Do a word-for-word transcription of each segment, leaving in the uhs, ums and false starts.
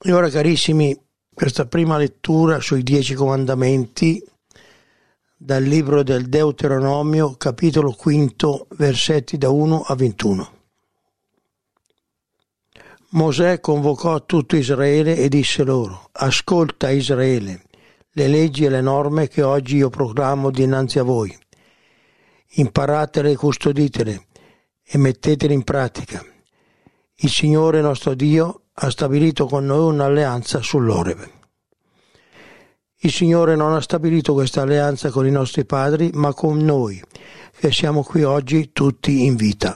E ora, carissimi, questa prima lettura sui dieci comandamenti dal libro del Deuteronomio, capitolo quinto, versetti da uno a ventuno. Mosè convocò tutto Israele e disse loro: ascolta Israele, le leggi e le norme che oggi io proclamo dinanzi a voi. Imparatele e custoditele e mettetele in pratica. Il Signore nostro Dio ha stabilito con noi un'alleanza sull'Oreb. Il Signore non ha stabilito questa alleanza con i nostri padri, ma con noi, che siamo qui oggi tutti in vita.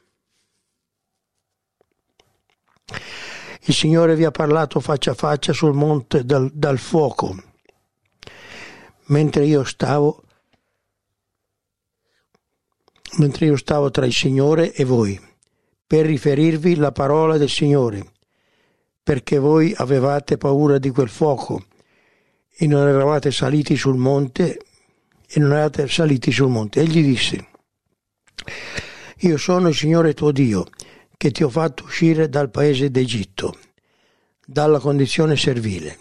Il Signore vi ha parlato faccia a faccia sul monte dal, dal fuoco, mentre io stavo, mentre io stavo tra il Signore e voi, per riferirvi la parola del Signore, perché voi avevate paura di quel fuoco e non eravate saliti sul monte e non eravate saliti sul monte. Egli disse: io sono il Signore tuo Dio, che ti ho fatto uscire dal paese d'Egitto, dalla condizione servile.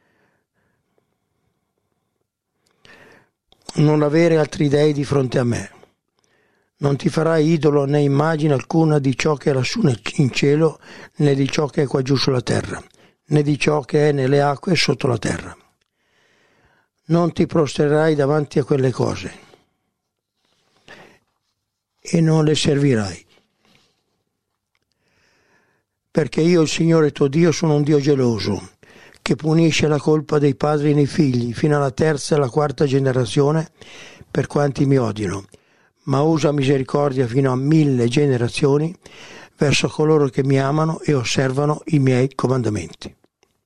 Non avere altri dei di fronte a me. Non ti farai idolo né immagine alcuna di ciò che è lassù in cielo, né di ciò che è qua giù sulla terra, né di ciò che è nelle acque sotto la terra. Non ti prostrerai davanti a quelle cose e non le servirai. Perché io, il Signore tuo Dio, sono un Dio geloso, che punisce la colpa dei padri nei figli, fino alla terza e alla quarta generazione, per quanti mi odiano, ma usa misericordia fino a mille generazioni verso coloro che mi amano e osservano i miei comandamenti.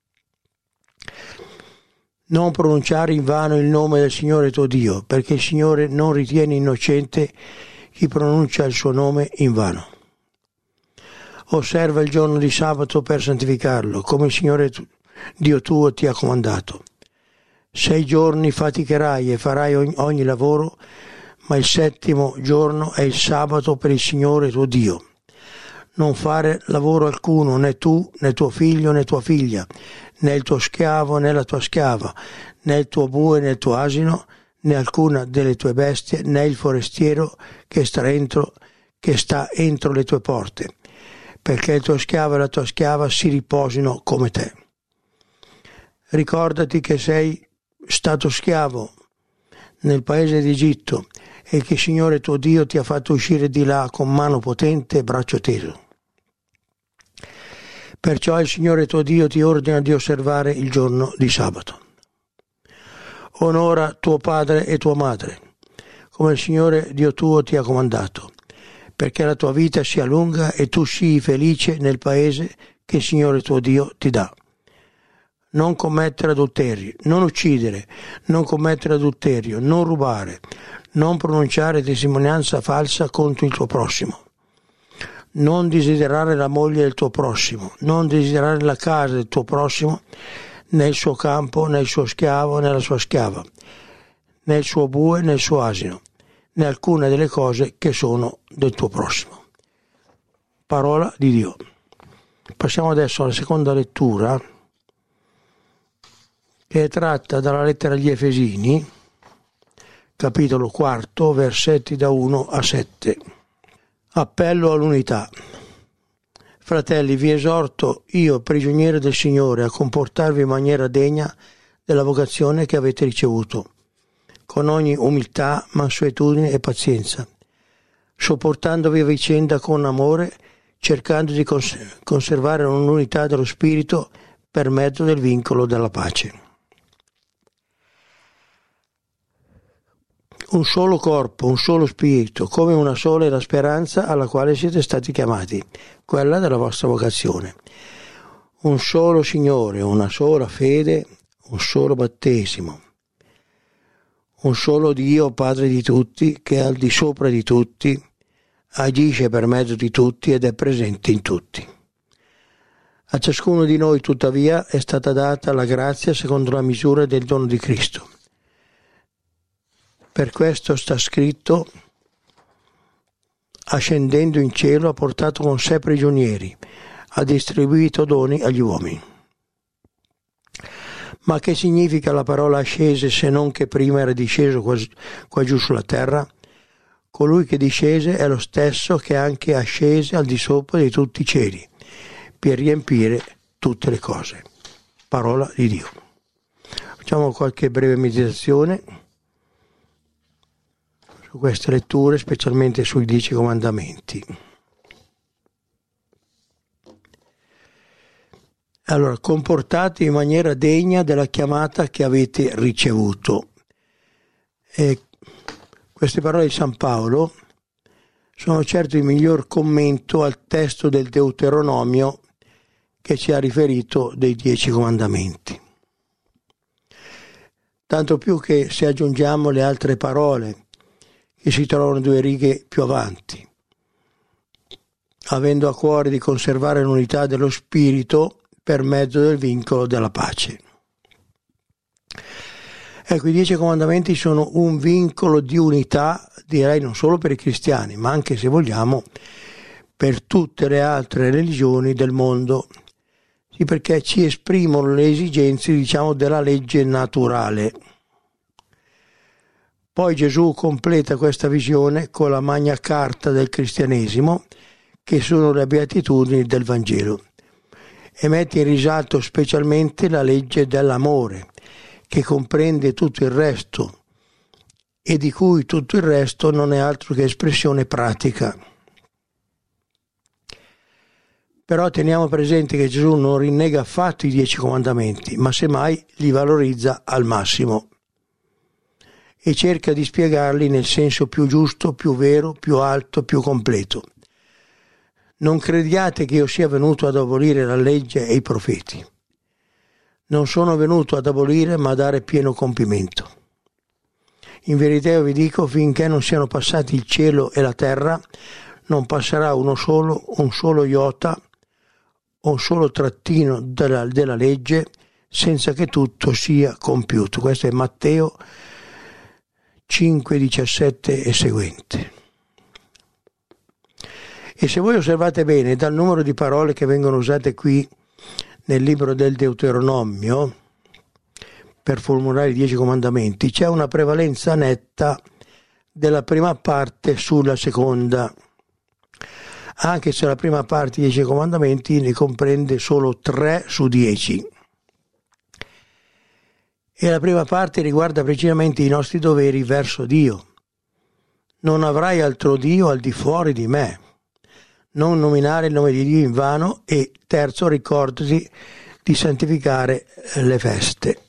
Non pronunciare in vano il nome del Signore tuo Dio, perché il Signore non ritiene innocente chi pronuncia il suo nome in vano. Osserva il giorno di sabato per santificarlo, come il Signore Dio tuo ti ha comandato. Sei giorni faticherai e farai ogni, ogni lavoro, ma il settimo giorno è il sabato per il Signore tuo Dio. Non fare lavoro alcuno, né tu, né tuo figlio, né tua figlia, né il tuo schiavo, né la tua schiava, né il tuo bue, né il tuo asino, né alcuna delle tue bestie, né il forestiero che sta entro, che sta entro le tue porte, perché il tuo schiavo e la tua schiava si riposino come te. Ricordati che sei stato schiavo nel paese d'Egitto e che il Signore tuo Dio ti ha fatto uscire di là con mano potente e braccio teso. Perciò il Signore tuo Dio ti ordina di osservare il giorno di sabato. Onora tuo padre e tua madre, come il Signore Dio tuo ti ha comandato, perché la tua vita sia lunga e tu sii felice nel paese che il Signore tuo Dio ti dà. Non commettere adulterio, non uccidere, non commettere adulterio, non rubare, non pronunciare testimonianza falsa contro il tuo prossimo, non desiderare la moglie del tuo prossimo, non desiderare la casa del tuo prossimo, né il suo campo, né il suo schiavo, né la sua schiava, né il suo bue, né il suo asino, né alcuna delle cose che sono del tuo prossimo. Parola di Dio. Passiamo adesso alla seconda lettura, che è tratta dalla lettera agli Efesini, capitolo quarto, versetti da uno a sette. Appello all'unità. Fratelli, vi esorto io, prigioniero del Signore, a comportarvi in maniera degna della vocazione che avete ricevuto, con ogni umiltà, mansuetudine e pazienza, sopportandovi a vicenda con amore, cercando di cons- conservare un'unità dello spirito per mezzo del vincolo della pace. Un solo corpo, un solo spirito, come una sola è la speranza alla quale siete stati chiamati, quella della vostra vocazione. Un solo Signore, una sola fede, un solo battesimo. Un solo Dio, Padre di tutti, che è al di sopra di tutti, agisce per mezzo di tutti ed è presente in tutti. A ciascuno di noi, tuttavia, è stata data la grazia secondo la misura del dono di Cristo. Per questo sta scritto: ascendendo in cielo ha portato con sé prigionieri, ha distribuito doni agli uomini. Ma che significa la parola ascese se non che prima era disceso qua, qua giù sulla terra? Colui che discese è lo stesso che anche ascese al di sopra di tutti i cieli per riempire tutte le cose. Parola di Dio. Facciamo qualche breve meditazione su queste letture, specialmente sui dieci comandamenti. Allora, comportate in maniera degna della chiamata che avete ricevuto. E queste parole di San Paolo sono certo il miglior commento al testo del Deuteronomio che ci ha riferito dei dieci comandamenti. Tanto più che se aggiungiamo le altre parole che si trovano due righe più avanti, avendo a cuore di conservare l'unità dello spirito per mezzo del vincolo della pace. Ecco, i dieci comandamenti sono un vincolo di unità, direi non solo per i cristiani, ma anche, se vogliamo, per tutte le altre religioni del mondo. Sì, perché ci esprimono le esigenze, diciamo, della legge naturale. Poi Gesù completa questa visione con la Magna Carta del cristianesimo, che sono le beatitudini del Vangelo, e mette in risalto specialmente la legge dell'amore, che comprende tutto il resto e di cui tutto il resto non è altro che espressione pratica. Però teniamo presente che Gesù non rinnega affatto i dieci comandamenti, ma semmai li valorizza al massimo e cerca di spiegarli nel senso più giusto, più vero, più alto, più completo. Non crediate che io sia venuto ad abolire la legge e i profeti. Non sono venuto ad abolire, ma a dare pieno compimento. In verità io vi dico, finché non siano passati il cielo e la terra, non passerà uno solo, un solo iota, un solo trattino della, della legge, senza che tutto sia compiuto. Questo è Matteo cinque, diciassette e seguente. E se voi osservate bene, dal numero di parole che vengono usate qui nel libro del Deuteronomio per formulare i dieci comandamenti, c'è una prevalenza netta della prima parte sulla seconda, anche se la prima parte dei dieci comandamenti ne comprende solo tre su dieci. E la prima parte riguarda precisamente i nostri doveri verso Dio. Non avrai altro Dio al di fuori di me. Non nominare il nome di Dio in vano. E terzo, ricordati di santificare le feste.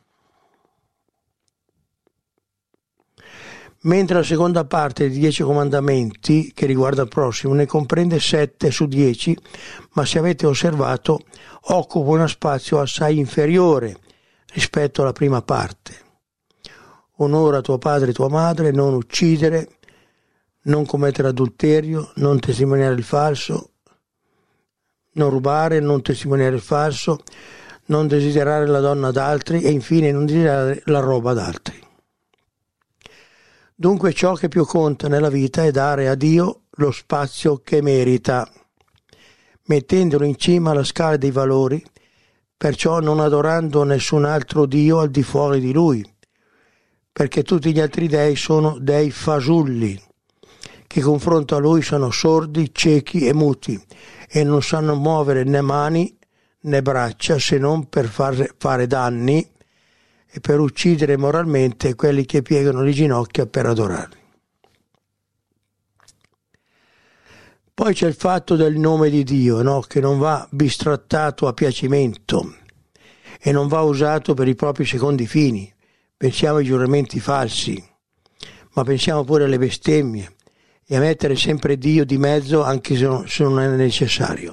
Mentre la seconda parte dei dieci comandamenti, che riguarda il prossimo, ne comprende sette su dieci, ma se avete osservato occupa uno spazio assai inferiore rispetto alla prima parte. Onora tuo padre e tua madre, non uccidere, non commettere adulterio, non testimoniare il falso, non rubare, non testimoniare il falso, non desiderare la donna d'altri e infine non desiderare la roba d'altri. Dunque ciò che più conta nella vita è dare a Dio lo spazio che merita, mettendolo in cima alla scala dei valori, perciò non adorando nessun altro Dio al di fuori di Lui, perché tutti gli altri dei sono dei fasulli, che confronto a Lui sono sordi, ciechi e muti, e non sanno muovere né mani né braccia se non per far, fare danni e per uccidere moralmente quelli che piegano le ginocchia per adorarli. Poi c'è il fatto del nome di Dio, no? Che non va bistrattato a piacimento e non va usato per i propri secondi fini. Pensiamo ai giuramenti falsi, ma pensiamo pure alle bestemmie e a mettere sempre Dio di mezzo anche se non, se non è necessario.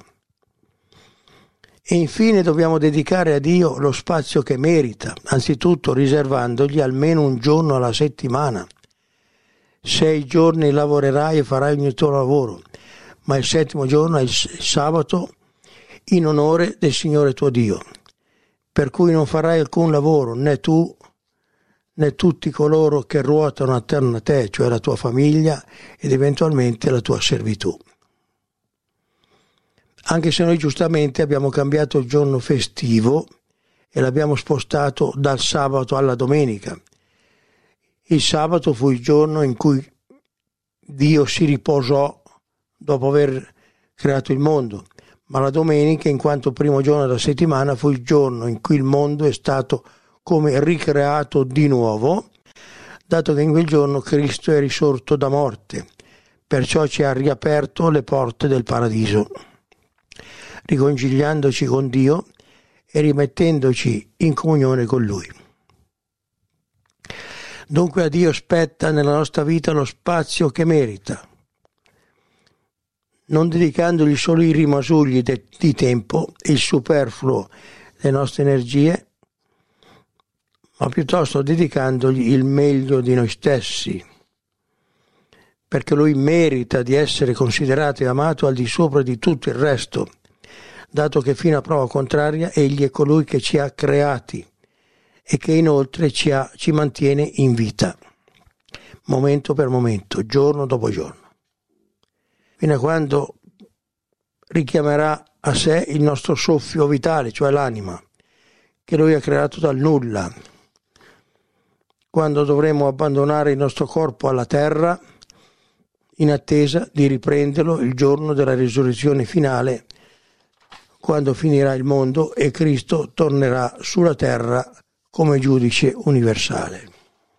E infine dobbiamo dedicare a Dio lo spazio che merita, anzitutto riservandogli almeno un giorno alla settimana. Sei giorni lavorerai e farai ogni tuo lavoro, ma il settimo giorno è il sabato in onore del Signore tuo Dio, per cui non farai alcun lavoro, né tu né tutti coloro che ruotano attorno a te, cioè la tua famiglia ed eventualmente la tua servitù. Anche se noi giustamente abbiamo cambiato il giorno festivo e l'abbiamo spostato dal sabato alla domenica. Il sabato fu il giorno in cui Dio si riposò dopo aver creato il mondo, ma la domenica, in quanto primo giorno della settimana, fu il giorno in cui il mondo è stato come ricreato di nuovo, dato che in quel giorno Cristo è risorto da morte, perciò ci ha riaperto le porte del paradiso, riconciliandoci con Dio e rimettendoci in comunione con Lui. Dunque a Dio spetta nella nostra vita lo spazio che merita, non dedicandogli solo i rimasugli de- di tempo, il superfluo delle nostre energie, ma piuttosto dedicandogli il meglio di noi stessi, perché Lui merita di essere considerato e amato al di sopra di tutto il resto, dato che fino a prova contraria Egli è colui che ci ha creati e che inoltre ci, ha, ci mantiene in vita, momento per momento, giorno dopo giorno, fino a quando richiamerà a sé il nostro soffio vitale, cioè l'anima, che Lui ha creato dal nulla, quando dovremo abbandonare il nostro corpo alla terra in attesa di riprenderlo il giorno della risurrezione finale, quando finirà il mondo e Cristo tornerà sulla terra come giudice universale.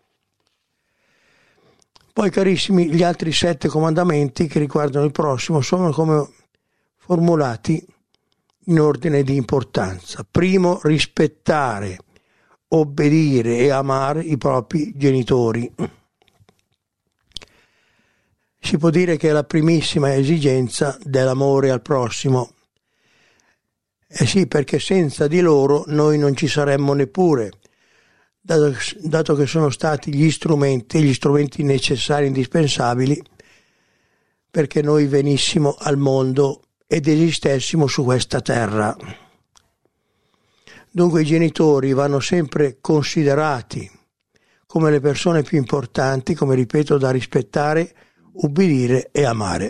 Poi, carissimi, gli altri sette comandamenti che riguardano il prossimo sono come formulati in ordine di importanza. Primo, rispettare, obbedire e amare i propri genitori. Si può dire che è la primissima esigenza dell'amore al prossimo. Eh sì, perché senza di loro noi non ci saremmo neppure, dato, dato che sono stati gli strumenti, gli strumenti necessari, indispensabili, perché noi venissimo al mondo ed esistessimo su questa terra. Dunque i genitori vanno sempre considerati come le persone più importanti, come ripeto, da rispettare, ubbidire e amare.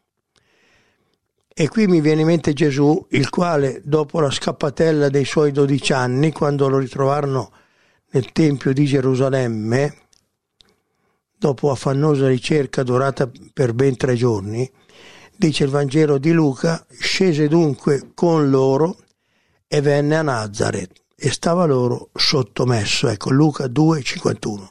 E qui mi viene in mente Gesù, il quale dopo la scappatella dei suoi dodici anni, quando lo ritrovarono nel Tempio di Gerusalemme, dopo affannosa ricerca durata per ben tre giorni, dice il Vangelo di Luca, scese dunque con loro e venne a Nazaret e stava loro sottomesso. Ecco, Luca due cinquantuno.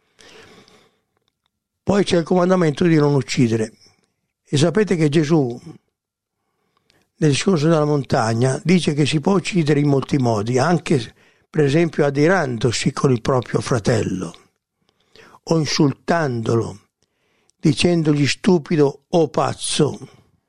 Poi c'è il comandamento di non uccidere. E sapete che Gesù, nel discorso della montagna, dice che si può uccidere in molti modi, anche per esempio adirandosi con il proprio fratello o insultandolo, dicendogli stupido o pazzo.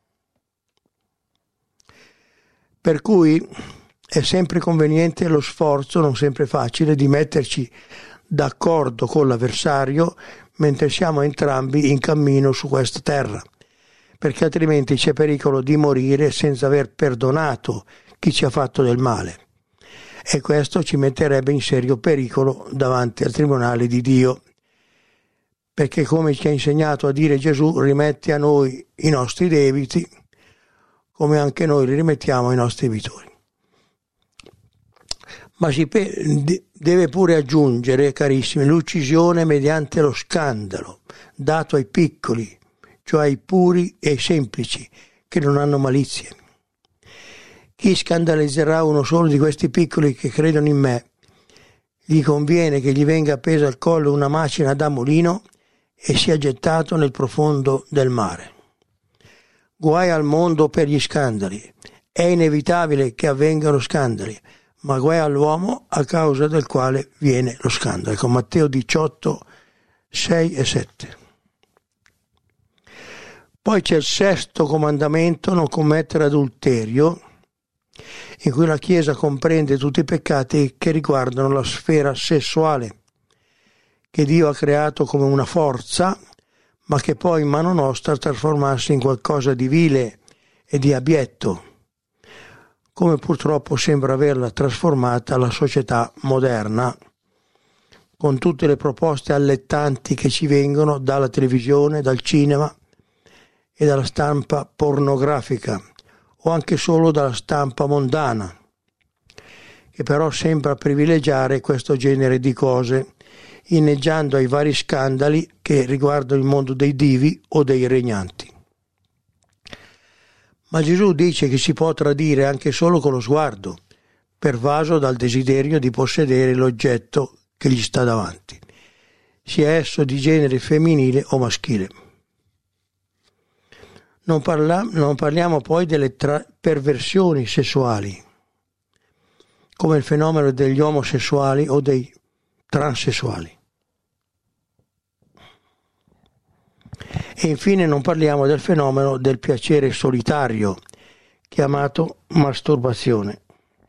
Per cui è sempre conveniente lo sforzo, non sempre facile, di metterci d'accordo con l'avversario mentre siamo entrambi in cammino su questa terra, perché altrimenti c'è pericolo di morire senza aver perdonato chi ci ha fatto del male. E questo ci metterebbe in serio pericolo davanti al tribunale di Dio, perché come ci ha insegnato a dire Gesù, rimetti a noi i nostri debiti, come anche noi li rimettiamo ai nostri debitori. Ma si deve pure aggiungere, carissimi, l'uccisione mediante lo scandalo, dato ai piccoli, cioè ai puri e ai semplici, che non hanno malizie. Chi scandalizzerà uno solo di questi piccoli che credono in me, gli conviene che gli venga appesa al collo una macina da mulino e sia gettato nel profondo del mare. Guai al mondo per gli scandali. È inevitabile che avvengano scandali, ma guai all'uomo a causa del quale viene lo scandalo. Ecco, Matteo diciotto, sei e sette. Poi c'è il sesto comandamento, non commettere adulterio, in cui la Chiesa comprende tutti i peccati che riguardano la sfera sessuale, che Dio ha creato come una forza, ma che poi in mano nostra trasformarsi in qualcosa di vile e di abietto, come purtroppo sembra averla trasformata la società moderna, con tutte le proposte allettanti che ci vengono dalla televisione, dal cinema e dalla stampa pornografica, o anche solo dalla stampa mondana, che però sembra privilegiare questo genere di cose, inneggiando ai vari scandali che riguardano il mondo dei divi o dei regnanti. Ma Gesù dice che si può tradire anche solo con lo sguardo, pervaso dal desiderio di possedere l'oggetto che gli sta davanti, sia esso di genere femminile o maschile. Non, parla, non parliamo poi delle tra- perversioni sessuali, come il fenomeno degli omosessuali o dei transessuali. E infine non parliamo del fenomeno del piacere solitario, chiamato masturbazione.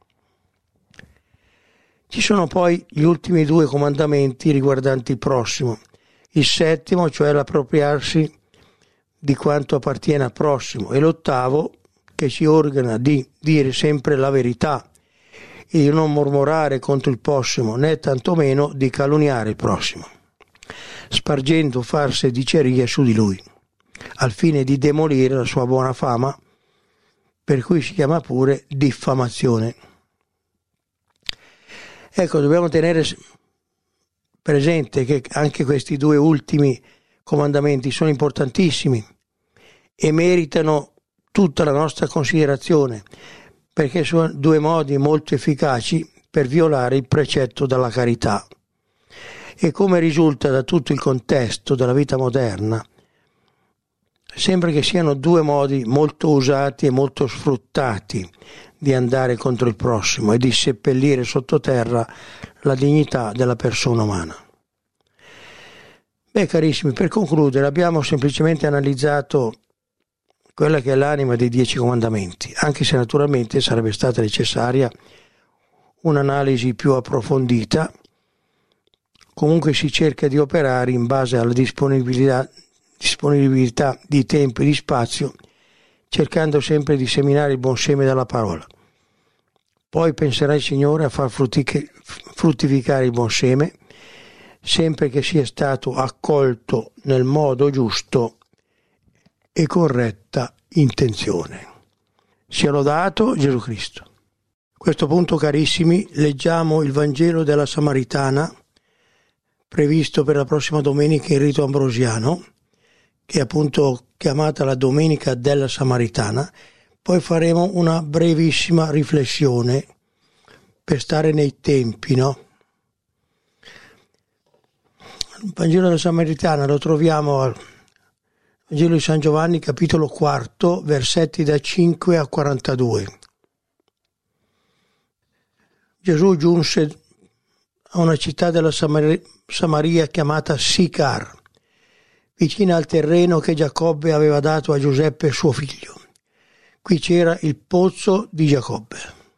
Ci sono poi gli ultimi due comandamenti riguardanti il prossimo. Il settimo, cioè l'appropriarsi di quanto appartiene al prossimo, e l'ottavo, che ci ordina di dire sempre la verità e di non mormorare contro il prossimo, né tantomeno di calunniare il prossimo, spargendo farse dicerie su di lui, al fine di demolire la sua buona fama, per cui si chiama pure diffamazione. Ecco, dobbiamo tenere presente che anche questi due ultimi comandamenti sono importantissimi e meritano tutta la nostra considerazione, perché sono due modi molto efficaci per violare il precetto della carità. E come risulta da tutto il contesto della vita moderna, sembra che siano due modi molto usati e molto sfruttati di andare contro il prossimo e di seppellire sottoterra la dignità della persona umana. Beh, carissimi, per concludere abbiamo semplicemente analizzato quella che è l'anima dei Dieci Comandamenti, anche se naturalmente sarebbe stata necessaria un'analisi più approfondita. Comunque si cerca di operare in base alla disponibilità, disponibilità di tempo e di spazio, cercando sempre di seminare il buon seme della parola. Poi penserà il Signore a far fruttificare il buon seme, sempre che sia stato accolto nel modo giusto e corretta intenzione. Sia lodato Gesù Cristo. A questo punto, carissimi, leggiamo il Vangelo della Samaritana, previsto per la prossima domenica in rito ambrosiano, che è appunto chiamata la Domenica della Samaritana. Poi faremo una brevissima riflessione per stare nei tempi, no? Il Vangelo della Samaritana lo troviamo al Vangelo di San Giovanni, capitolo quarto, versetti da cinque a quarantadue. Gesù giunse a una città della Samar- Samaria chiamata Sicar, vicina al terreno che Giacobbe aveva dato a Giuseppe suo figlio. Qui c'era il pozzo di Giacobbe.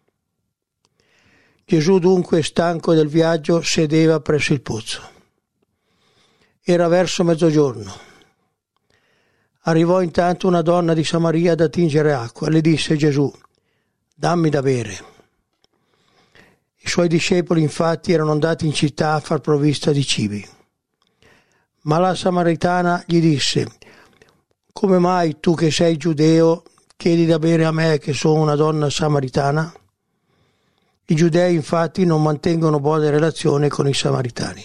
Gesù dunque, stanco del viaggio, sedeva presso il pozzo. Era verso mezzogiorno. Arrivò intanto una donna di Samaria ad attingere acqua. Le disse Gesù: dammi da bere. I suoi discepoli infatti erano andati in città a far provvista di cibi. Ma la Samaritana gli disse: come mai tu che sei giudeo chiedi da bere a me che sono una donna samaritana? I giudei infatti non mantengono buone relazioni con i samaritani.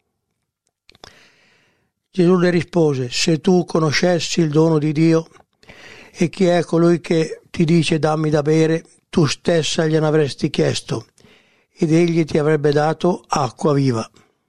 Gesù le rispose: se tu conoscessi il dono di Dio e chi è colui che ti dice dammi da bere, tu stessa gliene avresti chiesto ed egli ti avrebbe dato acqua viva.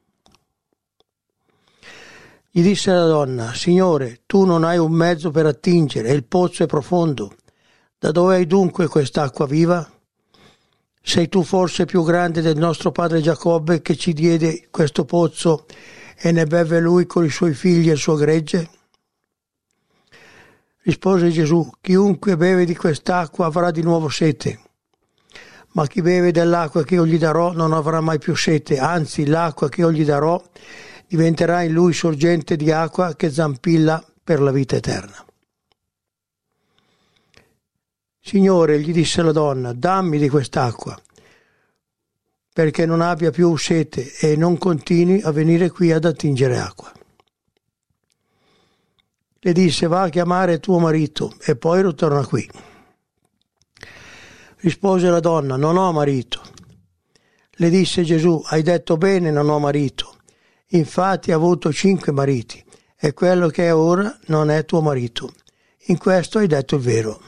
Gli disse la donna: Signore, tu non hai un mezzo per attingere e il pozzo è profondo. Da dove hai dunque quest'acqua viva? Sei tu forse più grande del nostro padre Giacobbe, che ci diede questo pozzo e ne beve lui con i suoi figli e il suo gregge? Rispose Gesù: chiunque beve di quest'acqua avrà di nuovo sete, ma chi beve dell'acqua che io gli darò non avrà mai più sete, anzi l'acqua che io gli darò diventerà in lui sorgente di acqua che zampilla per la vita eterna. Signore, gli disse la donna, dammi di quest'acqua, perché non abbia più sete e non continui a venire qui ad attingere acqua. Le disse: va a chiamare tuo marito e poi ritorna qui. Rispose la donna: non ho marito. Le disse Gesù: hai detto bene, non ho marito. Infatti ha avuto cinque mariti e quello che è ora non è tuo marito. In questo hai detto il vero.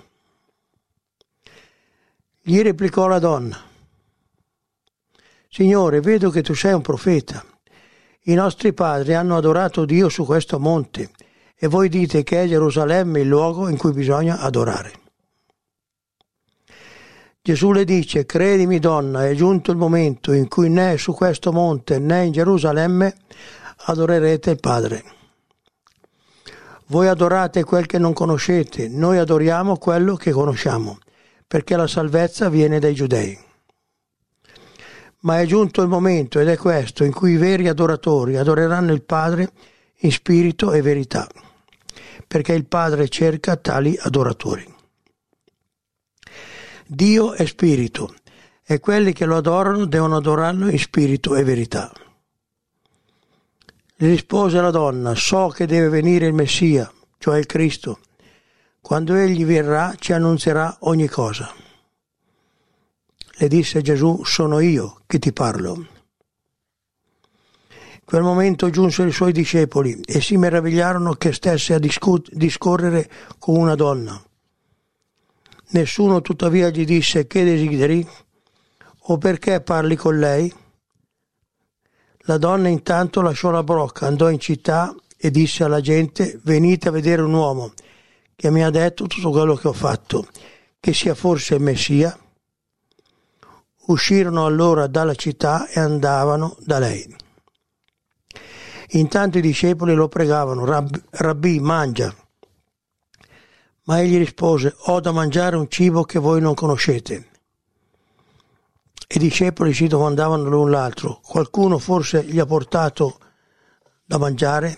Gli replicò la donna: Signore, vedo che tu sei un profeta. I nostri padri hanno adorato Dio su questo monte e voi dite che è Gerusalemme il luogo in cui bisogna adorare. Gesù le dice: credimi donna, è giunto il momento in cui né su questo monte né in Gerusalemme adorerete il Padre. Voi adorate quel che non conoscete, noi adoriamo quello che conosciamo, perché la salvezza viene dai giudei. Ma è giunto il momento, ed è questo, in cui i veri adoratori adoreranno il Padre in spirito e verità, perché il Padre cerca tali adoratori. Dio è spirito e quelli che lo adorano devono adorarlo in spirito e verità. Le rispose la donna: so che deve venire il Messia, cioè il Cristo. Quando egli verrà ci annunzierà ogni cosa. Le disse Gesù: sono io che ti parlo. In quel momento giunsero i suoi discepoli e si meravigliarono che stesse a discu- discorrere con una donna. Nessuno tuttavia gli disse: che desideri? O perché parli con lei? La donna intanto lasciò la brocca, andò in città e disse alla gente: venite a vedere un uomo che mi ha detto tutto quello che ho fatto, che sia forse il Messia. Uscirono allora dalla città e andavano da lei. Intanto i discepoli lo pregavano: Rabbi, Rabbì, mangia. Ma egli rispose: ho da mangiare un cibo che voi non conoscete. I discepoli si domandavano l'un l'altro: qualcuno forse gli ha portato da mangiare?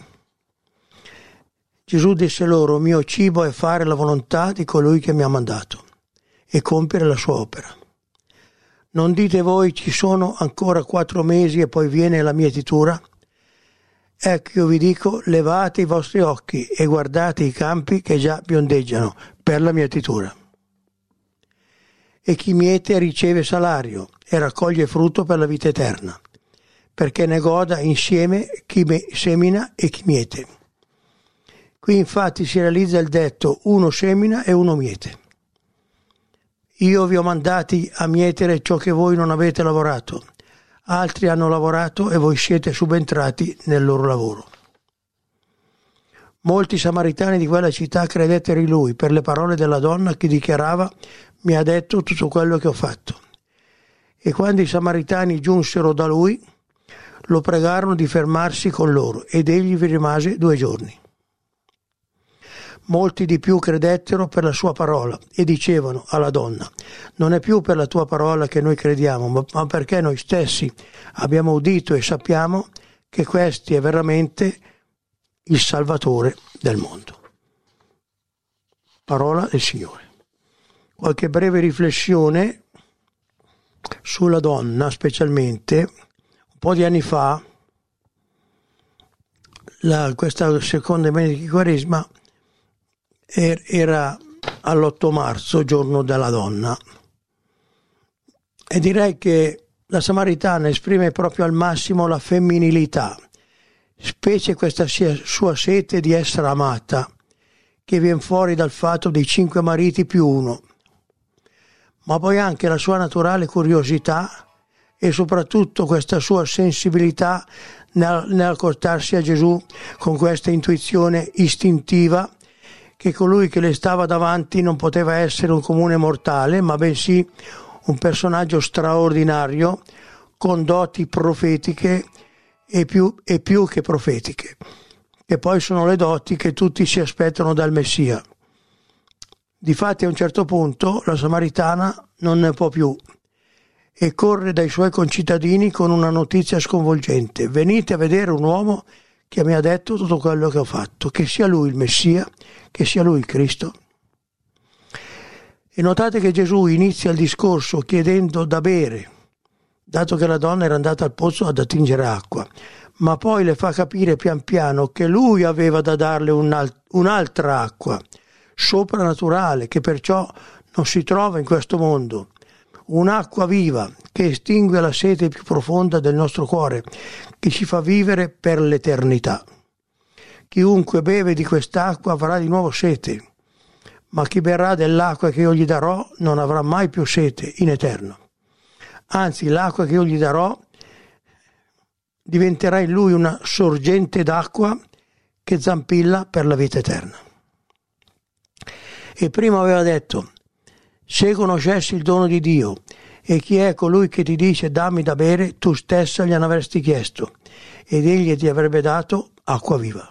Gesù disse loro: mio cibo è fare la volontà di colui che mi ha mandato e compiere la sua opera. Non dite voi: ci sono ancora quattro mesi e poi viene la mietitura? Ecco, io vi dico: levate i vostri occhi e guardate i campi che già biondeggiano per la mietitura. E chi miete riceve salario e raccoglie frutto per la vita eterna, perché ne goda insieme chi semina e chi miete. Qui infatti si realizza il detto: uno semina e uno miete. Io vi ho mandati a mietere ciò che voi non avete lavorato. Altri hanno lavorato e voi siete subentrati nel loro lavoro. Molti samaritani di quella città credettero in lui per le parole della donna che dichiarava: mi ha detto tutto quello che ho fatto. E quando i samaritani giunsero da lui, lo pregarono di fermarsi con loro ed egli vi rimase due giorni. Molti di più credettero per la sua parola e dicevano alla donna: non è più per la tua parola che noi crediamo, ma perché noi stessi abbiamo udito e sappiamo che questi è veramente il Salvatore del mondo. Parola del Signore. Qualche breve riflessione sulla donna, specialmente un po' di anni fa, la, questa seconda domenica di Quaresima era all'otto marzo, giorno della donna, e direi che la Samaritana esprime proprio al massimo la femminilità, specie questa sua sete di essere amata, che viene fuori dal fatto dei cinque mariti più uno, ma poi anche la sua naturale curiosità e soprattutto questa sua sensibilità nel, nell'accostarsi a Gesù con questa intuizione istintiva che colui che le stava davanti non poteva essere un comune mortale, ma bensì un personaggio straordinario con doti profetiche e più, e più che profetiche, che poi sono le doti che tutti si aspettano dal Messia. Difatti a un certo punto la Samaritana non ne può più e corre dai suoi concittadini con una notizia sconvolgente: venite a vedere un uomo che mi ha detto tutto quello che ho fatto, che sia lui il Messia, che sia lui il Cristo. E notate che Gesù inizia il discorso chiedendo da bere, dato che la donna era andata al pozzo ad attingere acqua, ma poi le fa capire pian piano che lui aveva da darle un'altra acqua, soprannaturale, che perciò non si trova in questo mondo, un'acqua viva che estingue la sete più profonda del nostro cuore, che ci fa vivere per l'eternità. Chiunque beve di quest'acqua avrà di nuovo sete, ma chi berrà dell'acqua che io gli darò non avrà mai più sete in eterno. Anzi, l'acqua che io gli darò diventerà in lui una sorgente d'acqua che zampilla per la vita eterna. E prima aveva detto: se conoscessi il dono di Dio e chi è colui che ti dice dammi da bere, tu stessa gliene avresti chiesto ed egli ti avrebbe dato acqua viva.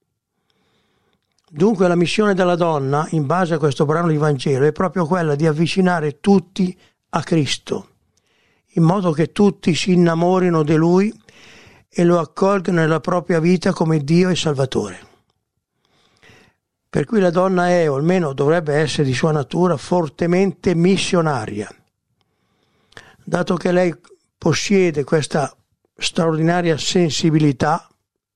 Dunque la missione della donna, in base a questo brano di Vangelo, è proprio quella di avvicinare tutti a Cristo, in modo che tutti si innamorino di Lui e lo accolgano nella propria vita come Dio e Salvatore. Per cui la donna è, o almeno dovrebbe essere di sua natura, fortemente missionaria, dato che lei possiede questa straordinaria sensibilità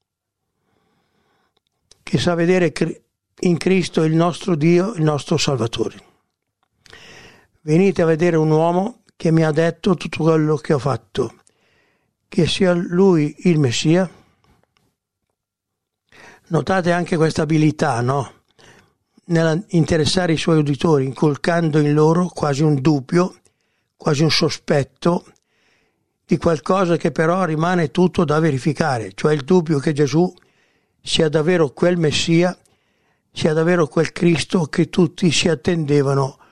che sa vedere in Cristo il nostro Dio, il nostro Salvatore. Venite a vedere un uomo che mi ha detto tutto quello che ho fatto, che sia lui il Messia. Notate anche questa abilità, no? Nell'interessare i suoi uditori, incolcando in loro quasi un dubbio, quasi un sospetto di qualcosa che però rimane tutto da verificare, cioè il dubbio che Gesù sia davvero quel Messia, sia davvero quel Cristo che tutti si attendevano